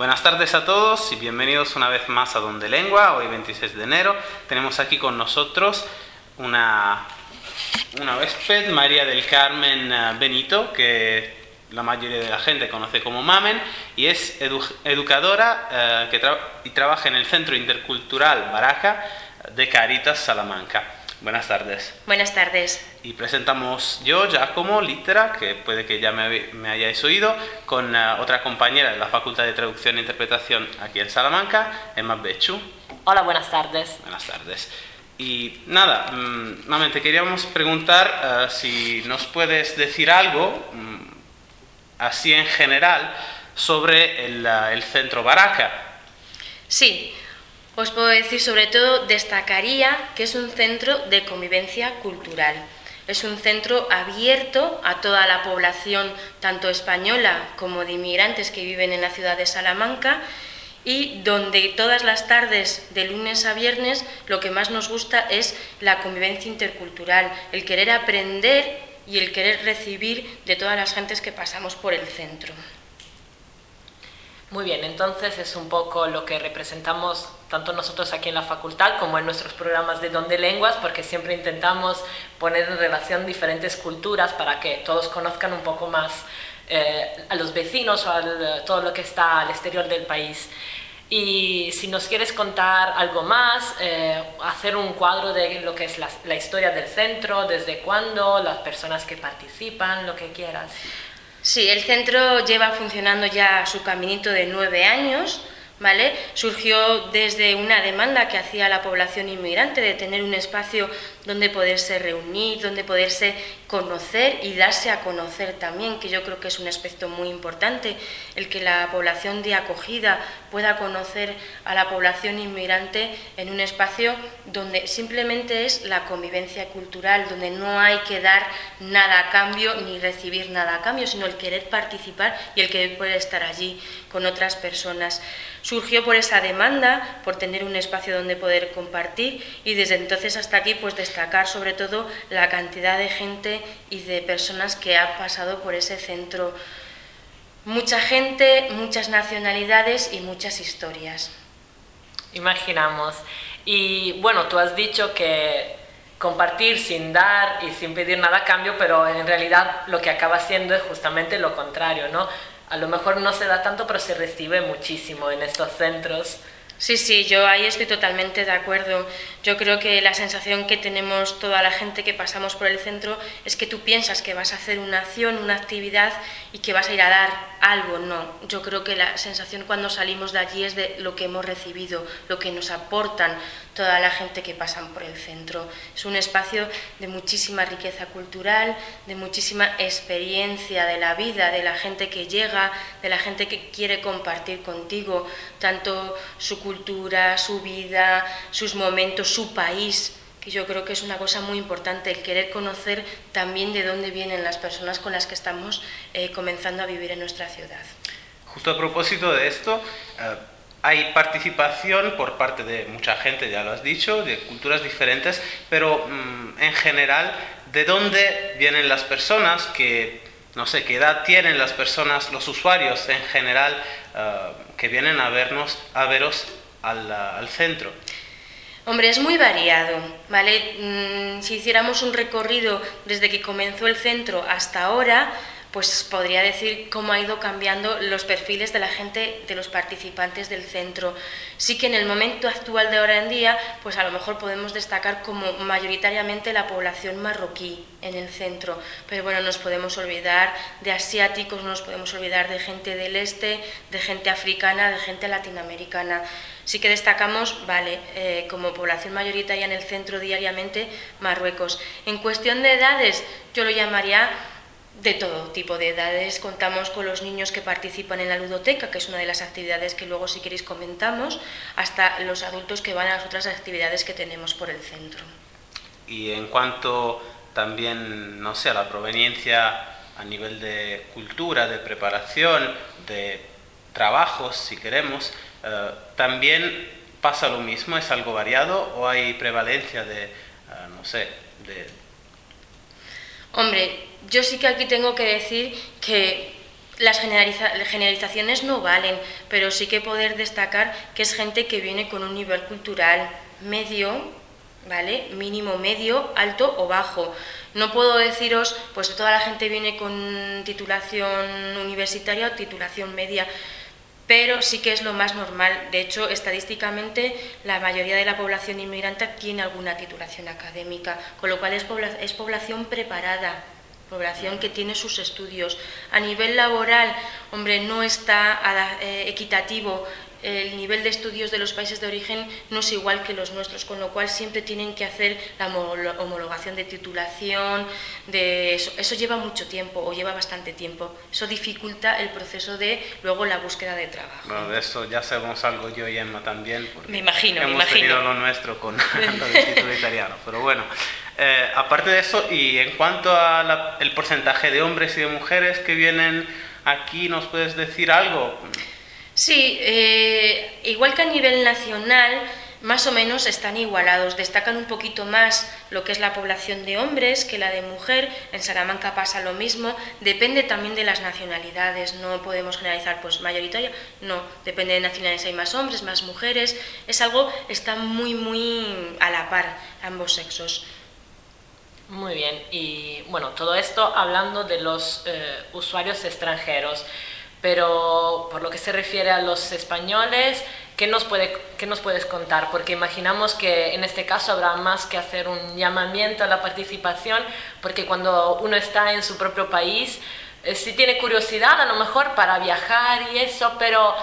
Buenas tardes a todos y bienvenidos una vez más a Donde Lengua. Hoy 26 de enero tenemos aquí con nosotros una huésped, María del Carmen Benito, que la mayoría de la gente conoce como Mamen, y es educadora y trabaja en el Centro Intercultural Baraja de Caritas Salamanca. Buenas tardes. Buenas tardes. Y presentamos yo, Giacomo Littera, que puede que ya me hayáis oído, con otra compañera de la Facultad de Traducción e Interpretación aquí en Salamanca, Emma Becciu. Hola, buenas tardes. Buenas tardes. Y nada, Mamen, te queríamos preguntar si nos puedes decir algo, así en general, sobre el Centro Baraja. Sí. Os puedo decir, sobre todo, destacaría que es un centro de convivencia cultural. Es un centro abierto a toda la población, tanto española como de inmigrantes que viven en la ciudad de Salamanca, y donde todas las tardes, de lunes a viernes, lo que más nos gusta es la convivencia intercultural, el querer aprender y el querer recibir de todas las gentes que pasamos por el centro. Muy bien, entonces es un poco lo que representamos tanto nosotros aquí en la facultad como en nuestros programas de Donde Lenguas, porque siempre intentamos poner en relación diferentes culturas para que todos conozcan un poco más a los vecinos o todo lo que está al exterior del país. Y si nos quieres contar algo más, hacer un cuadro de lo que es la historia del centro, desde cuándo, las personas que participan, lo que quieras. Sí, el centro lleva funcionando ya su caminito de 9 años, ¿vale? Surgió desde una demanda que hacía la población inmigrante de tener un espacio donde poderse reunir, donde poderse conocer y darse a conocer también, que yo creo que es un aspecto muy importante, el que la población de acogida pueda conocer a la población inmigrante en un espacio donde simplemente es la convivencia cultural, donde no hay que dar nada a cambio ni recibir nada a cambio, sino el querer participar y el querer poder estar allí con otras personas. Surgió por esa demanda, por tener un espacio donde poder compartir, y desde entonces hasta aquí pues destacar sobre todo la cantidad de gente y de personas que ha pasado por ese centro. Mucha gente, muchas nacionalidades y muchas historias. Imaginamos. Y bueno, tú has dicho que compartir sin dar y sin pedir nada a cambio, pero en realidad lo que acaba siendo es justamente lo contrario, ¿no? A lo mejor no se da tanto, pero se recibe muchísimo en estos centros. Sí, yo ahí estoy totalmente de acuerdo. Yo creo que la sensación que tenemos toda la gente que pasamos por el centro es que tú piensas que vas a hacer una acción, una actividad y que vas a ir a dar algo. No, yo creo que la sensación cuando salimos de allí es de lo que hemos recibido, lo que nos aportan toda la gente que pasan por el centro. Es un espacio de muchísima riqueza cultural, de muchísima experiencia de la vida, de la gente que llega, de la gente que quiere compartir contigo, tanto su cultura, su vida, sus momentos, su país, que yo creo que es una cosa muy importante, el querer conocer también de dónde vienen las personas con las que estamos comenzando a vivir en nuestra ciudad. Justo a propósito de esto, hay participación por parte de mucha gente, ya lo has dicho, de culturas diferentes, pero en general, ¿de dónde vienen las personas? No sé, ¿qué edad tienen las personas, los usuarios en general, que vienen a veros al centro? Hombre, es muy variado, ¿vale? Si hiciéramos un recorrido desde que comenzó el centro hasta ahora, pues podría decir cómo ha ido cambiando los perfiles de la gente, de los participantes del centro. Sí que en el momento actual de ahora en día, pues a lo mejor podemos destacar como mayoritariamente la población marroquí en el centro, pero bueno, nos podemos olvidar de asiáticos, no nos podemos olvidar de gente del este, de gente africana, de gente latinoamericana. Sí que destacamos, como población mayoritaria en el centro diariamente, Marruecos. En cuestión de edades, yo lo llamaría de todo tipo de edades. Contamos con los niños que participan en la ludoteca, que es una de las actividades que luego, si queréis, comentamos, hasta los adultos que van a las otras actividades que tenemos por el centro. Y en cuanto también, no sé, a la proveniencia a nivel de cultura, de preparación, de trabajos, si queremos, también pasa lo mismo, es algo variado, o hay prevalencia de, no sé, de... Hombre, yo sí que aquí tengo que decir que Las generalizaciones no valen, pero sí que poder destacar que es gente que viene con un nivel cultural medio, ¿vale? Mínimo medio, alto o bajo. No puedo deciros, pues toda la gente viene con titulación universitaria o titulación media, pero sí que es lo más normal. De hecho, estadísticamente, la mayoría de la población inmigrante tiene alguna titulación académica, con lo cual es población preparada, población que tiene sus estudios. A nivel laboral, hombre, no está equitativo. El nivel de estudios de los países de origen no es igual que los nuestros, con lo cual siempre tienen que hacer la homologación de titulación, eso lleva mucho tiempo, o lleva bastante tiempo. Eso dificulta el proceso de luego la búsqueda de trabajo. Bueno, de eso ya sabemos algo yo y Emma también, porque me imagino. Hemos tenido lo nuestro con lo del título italiano, pero bueno. Aparte de eso, y en cuanto al porcentaje de hombres y de mujeres que vienen aquí, ¿nos puedes decir algo? Sí, igual que a nivel nacional, más o menos están igualados. Destacan un poquito más lo que es la población de hombres que la de mujer. En Salamanca pasa lo mismo. Depende también de las nacionalidades. No podemos generalizar, pues mayoritaria. No, depende de nacionalidades. Hay más hombres, más mujeres. Es algo, está muy, muy a la par, ambos sexos. Muy bien. Y bueno, todo esto hablando de los usuarios extranjeros. Pero por lo que se refiere a los españoles, ¿qué nos puedes contar? Porque imaginamos que en este caso habrá más que hacer un llamamiento a la participación, porque cuando uno está en su propio país, sí tiene curiosidad a lo mejor para viajar y eso, pero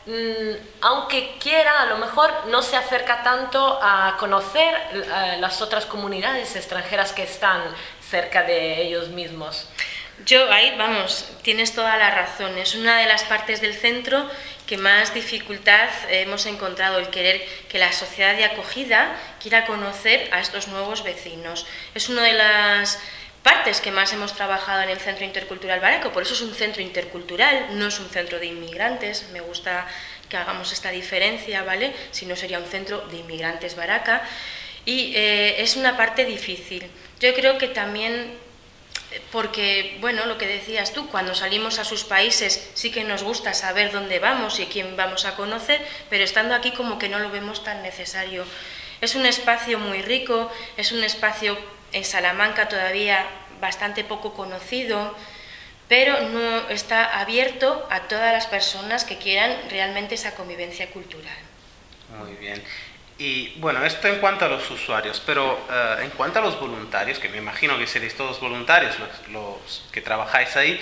aunque quiera, a lo mejor no se acerca tanto a conocer las otras comunidades extranjeras que están cerca de ellos mismos. Yo ahí, vamos, tienes toda la razón. Es una de las partes del centro que más dificultad hemos encontrado, el querer que la sociedad de acogida quiera conocer a estos nuevos vecinos. Es una de las partes que más hemos trabajado en el Centro Intercultural Baraco, por eso es un centro intercultural, no es un centro de inmigrantes. Me gusta que hagamos esta diferencia, ¿vale? Si no sería un centro de inmigrantes Baraca. Y es una parte difícil. Yo creo que también porque, bueno, lo que decías tú, cuando salimos a sus países sí que nos gusta saber dónde vamos y quién vamos a conocer, pero estando aquí como que no lo vemos tan necesario. Es un espacio muy rico, es un espacio en Salamanca todavía bastante poco conocido, pero no está abierto a todas las personas que quieran realmente esa convivencia cultural. Muy bien. Y bueno, esto en cuanto a los usuarios, pero en cuanto a los voluntarios, que me imagino que seréis todos voluntarios los que trabajáis ahí,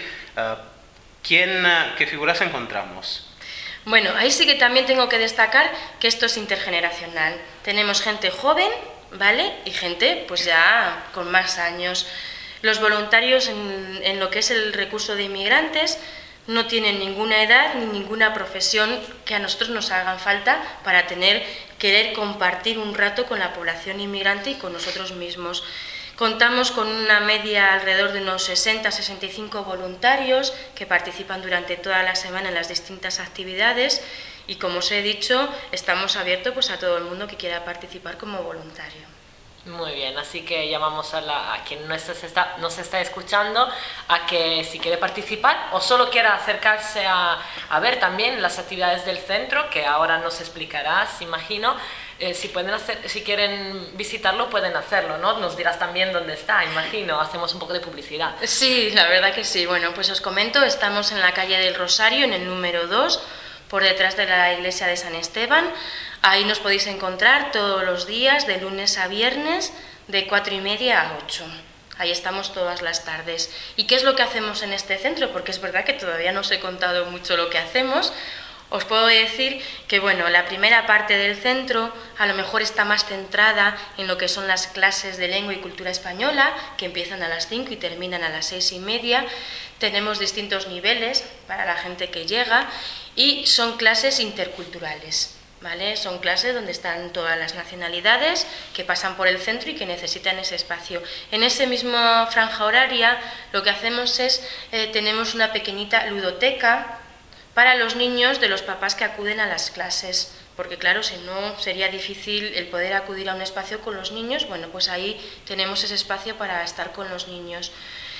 ¿qué figuras encontramos? Bueno, ahí sí que también tengo que destacar que esto es intergeneracional. Tenemos gente joven, ¿vale? Y gente pues ya con más años. Los voluntarios en lo que es el recurso de inmigrantes no tienen ninguna edad ni ninguna profesión que a nosotros nos hagan falta para querer compartir un rato con la población inmigrante y con nosotros mismos. Contamos con una media alrededor de unos 60-65 voluntarios que participan durante toda la semana en las distintas actividades y, como os he dicho, estamos abiertos pues, a todo el mundo que quiera participar como voluntario. Muy bien, así que llamamos a quien nos está escuchando a que si quiere participar o solo quiera acercarse a ver también las actividades del centro, que ahora nos explicarás, imagino. Si quieren visitarlo pueden hacerlo, ¿no? Nos dirás también dónde está, imagino, hacemos un poco de publicidad. Sí, la verdad que sí. Bueno, pues os comento, estamos en la calle del Rosario, en el número 2, por detrás de la iglesia de San Esteban. Ahí nos podéis encontrar todos los días, de lunes a viernes, de 4:30 a 8. Ahí estamos todas las tardes. ¿Y qué es lo que hacemos en este centro? Porque es verdad que todavía no os he contado mucho lo que hacemos. Os puedo decir que, bueno, la primera parte del centro a lo mejor está más centrada en lo que son las clases de lengua y cultura española, que empiezan a las 5 y terminan a las 6:30. Tenemos distintos niveles para la gente que llega y son clases interculturales, ¿vale? Son clases donde están todas las nacionalidades que pasan por el centro y que necesitan ese espacio. En ese mismo franja horaria lo que hacemos es, tenemos una pequeñita ludoteca para los niños de los papás que acuden a las clases, porque claro, si no sería difícil el poder acudir a un espacio con los niños. Bueno, pues ahí tenemos ese espacio para estar con los niños.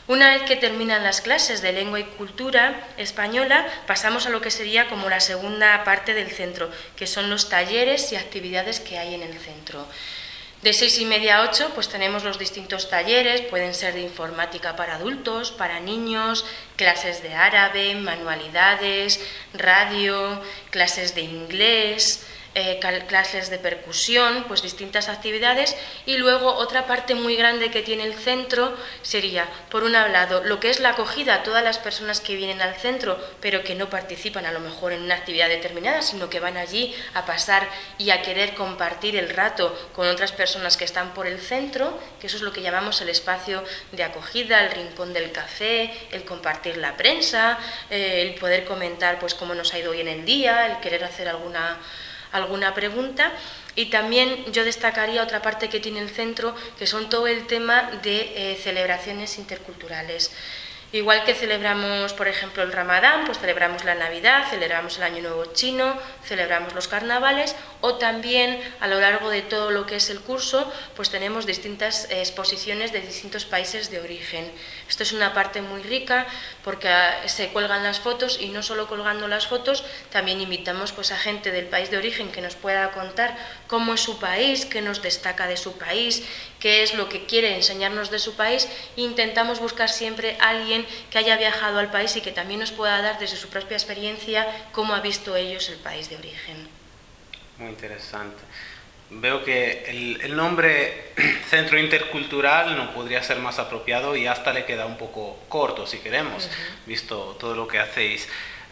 Una vez que terminan las clases de lengua y cultura española, pasamos a lo que sería como la segunda parte del centro, que son los talleres y actividades que hay en el centro. De 6:30 a 8 pues tenemos los distintos talleres, pueden ser de informática para adultos, para niños, clases de árabe, manualidades, radio, clases de inglés, clases de percusión, pues distintas actividades. Y luego otra parte muy grande que tiene el centro sería, por un lado, lo que es la acogida a todas las personas que vienen al centro, pero que no participan a lo mejor en una actividad determinada, sino que van allí a pasar y a querer compartir el rato con otras personas que están por el centro, que eso es lo que llamamos el espacio de acogida, el rincón del café, el compartir la prensa, el poder comentar pues cómo nos ha ido hoy en el día, el querer hacer alguna pregunta. Y también yo destacaría otra parte que tiene el centro, que son todo el tema de celebraciones interculturales. Igual que celebramos, por ejemplo, el Ramadán, pues celebramos la Navidad, celebramos el Año Nuevo Chino, celebramos los carnavales, o también a lo largo de todo lo que es el curso, pues tenemos distintas exposiciones de distintos países de origen. Esto es una parte muy rica porque se cuelgan las fotos, y no solo colgando las fotos, también invitamos pues a gente del país de origen que nos pueda contar cómo es su país, qué nos destaca de su país, qué es lo que quiere enseñarnos de su país. Intentamos buscar siempre a alguien que haya viajado al país y que también nos pueda dar desde su propia experiencia cómo ha visto ellos el país de origen. Muy interesante. Veo que el nombre Centro Intercultural no podría ser más apropiado, y hasta le queda un poco corto, si queremos, visto todo lo que hacéis.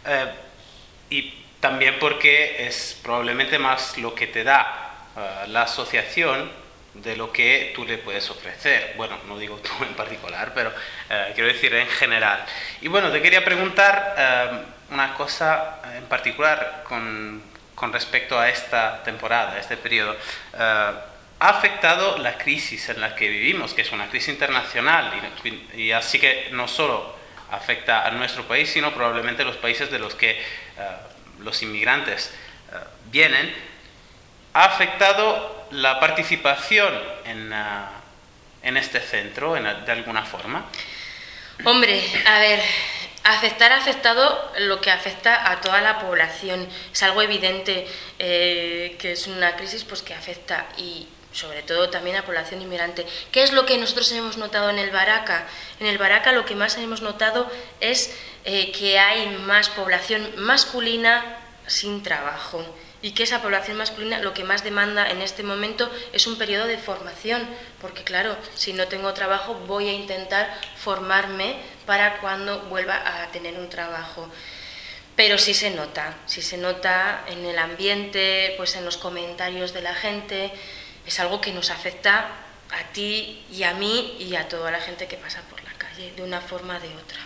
Y también porque es probablemente más lo que te da la asociación de lo que tú le puedes ofrecer. Bueno, no digo tú en particular, pero quiero decir en general. Y bueno, te quería preguntar una cosa en particular con respecto a esta temporada, a este periodo. ¿Ha afectado la crisis en la que vivimos, que es una crisis internacional, y así que no solo afecta a nuestro país, sino probablemente los países de los que los inmigrantes vienen? ¿Ha afectado la participación en este centro de alguna forma? Hombre, a ver, ha afectado lo que afecta a toda la población. Es algo evidente que es una crisis pues que afecta, y sobre todo también a población inmigrante. ¿Qué es lo que nosotros hemos notado en el Baraka? En el Baraka lo que más hemos notado es que hay más población masculina sin trabajo, y que esa población masculina lo que más demanda en este momento es un periodo de formación, porque claro, si no tengo trabajo voy a intentar formarme para cuando vuelva a tener un trabajo. Pero sí se nota en el ambiente, pues en los comentarios de la gente. Es algo que nos afecta a ti y a mí y a toda la gente que pasa por la calle, de una forma o de otra.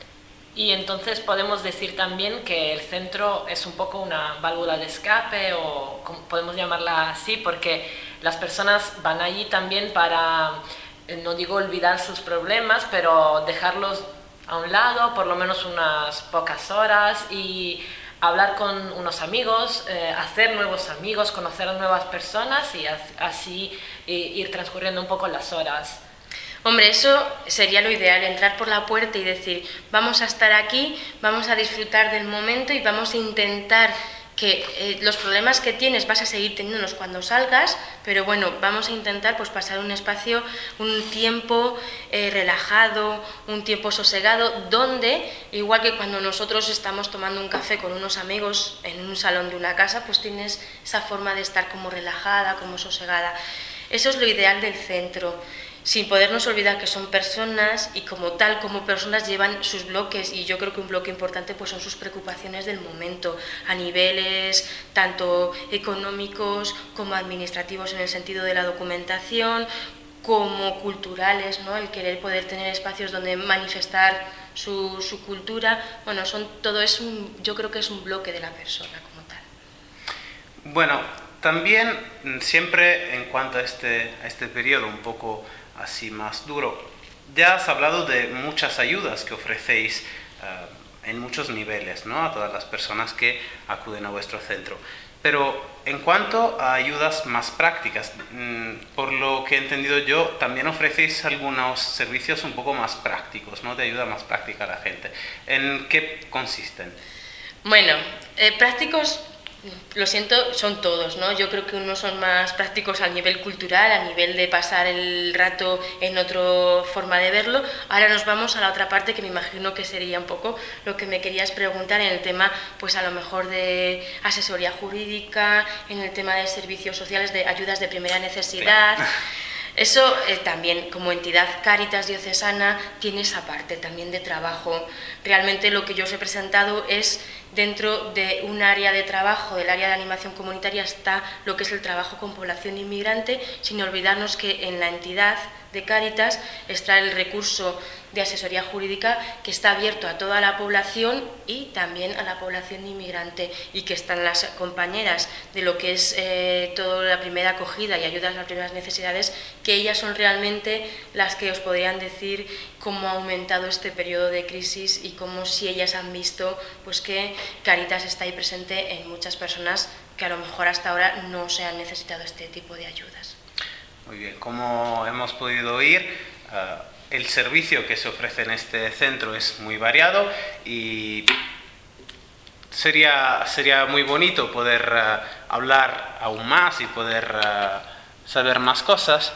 Y entonces podemos decir también que el centro es un poco una válvula de escape, o podemos llamarla así, porque las personas van allí también para, no digo olvidar sus problemas, pero dejarlos a un lado por lo menos unas pocas horas y hablar con unos amigos, hacer nuevos amigos, conocer a nuevas personas, y así ir transcurriendo un poco las horas. Hombre, eso sería lo ideal, entrar por la puerta y decir, vamos a estar aquí, vamos a disfrutar del momento y vamos a intentar que los problemas que tienes vas a seguir teniéndolos cuando salgas, pero bueno, vamos a intentar pues pasar un espacio, un tiempo relajado, un tiempo sosegado, donde, igual que cuando nosotros estamos tomando un café con unos amigos en un salón de una casa, pues tienes esa forma de estar como relajada, como sosegada. Eso es lo ideal del centro, sin podernos olvidar que son personas, y como tal, como personas llevan sus bloques, y yo creo que un bloque importante pues son sus preocupaciones del momento, a niveles tanto económicos como administrativos en el sentido de la documentación, como culturales, ¿no? El querer poder tener espacios donde manifestar su cultura. Bueno, yo creo que es un bloque de la persona como tal. Bueno, también siempre en cuanto a este periodo un poco así más duro, ya has hablado de muchas ayudas que ofrecéis en muchos niveles, ¿no? A todas las personas que acuden a vuestro centro. Pero en cuanto a ayudas más prácticas, por lo que he entendido yo, también ofrecéis algunos servicios un poco más prácticos, ¿no? De ayuda más práctica a la gente. ¿En qué consisten? Bueno, prácticos, lo siento, son todos, ¿no? Yo creo que unos son más prácticos a nivel cultural, a nivel de pasar el rato en otra forma de verlo. Ahora nos vamos a la otra parte, que me imagino que sería un poco lo que me querías preguntar en el tema, pues a lo mejor de asesoría jurídica, en el tema de servicios sociales, de ayudas de primera necesidad. Sí. Eso también, como entidad Cáritas Diocesana, tiene esa parte también de trabajo. Realmente lo que yo os he presentado es, dentro de un área de trabajo, del área de animación comunitaria, está lo que es el trabajo con población inmigrante, sin olvidarnos que en la entidad de Cáritas está el recurso de asesoría jurídica, que está abierto a toda la población y también a la población inmigrante, y que están las compañeras de lo que es toda la primera acogida y ayudas a las primeras necesidades, que ellas son realmente las que os podrían decir cómo ha aumentado este periodo de crisis y cómo, si ellas han visto, pues que Cáritas está ahí presente en muchas personas que a lo mejor hasta ahora no se han necesitado este tipo de ayudas. Muy bien, como hemos podido oír, el servicio que se ofrece en este centro es muy variado y sería muy bonito poder hablar aún más y poder saber más cosas.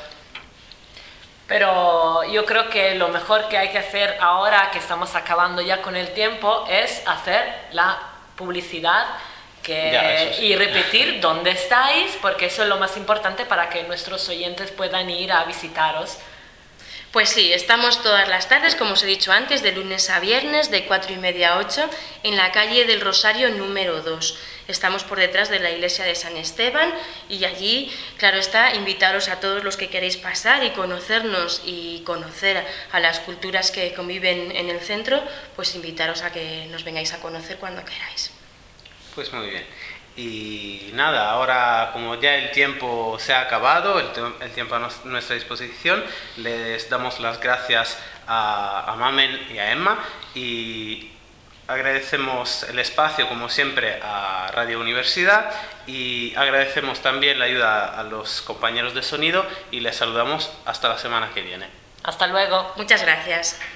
Pero yo creo que lo mejor que hay que hacer ahora que estamos acabando ya con el tiempo es hacer la publicidad y repetir dónde estáis, porque eso es lo más importante para que nuestros oyentes puedan ir a visitaros. Pues sí, estamos todas las tardes, como os he dicho antes, de lunes a viernes, de 4:30 a 8, en la calle del Rosario número 2. Estamos por detrás de la iglesia de San Esteban, y allí, claro está, invitaros a todos los que queréis pasar y conocernos y conocer a las culturas que conviven en el centro, pues invitaros a que nos vengáis a conocer cuando queráis. Pues muy bien. Y nada, ahora como ya el tiempo se ha acabado, el tiempo a nuestra disposición, les damos las gracias a Mamen y a Emma, y agradecemos el espacio, como siempre, a Radio Universidad, y agradecemos también la ayuda a los compañeros de sonido, y les saludamos hasta la semana que viene. Hasta luego. Muchas gracias.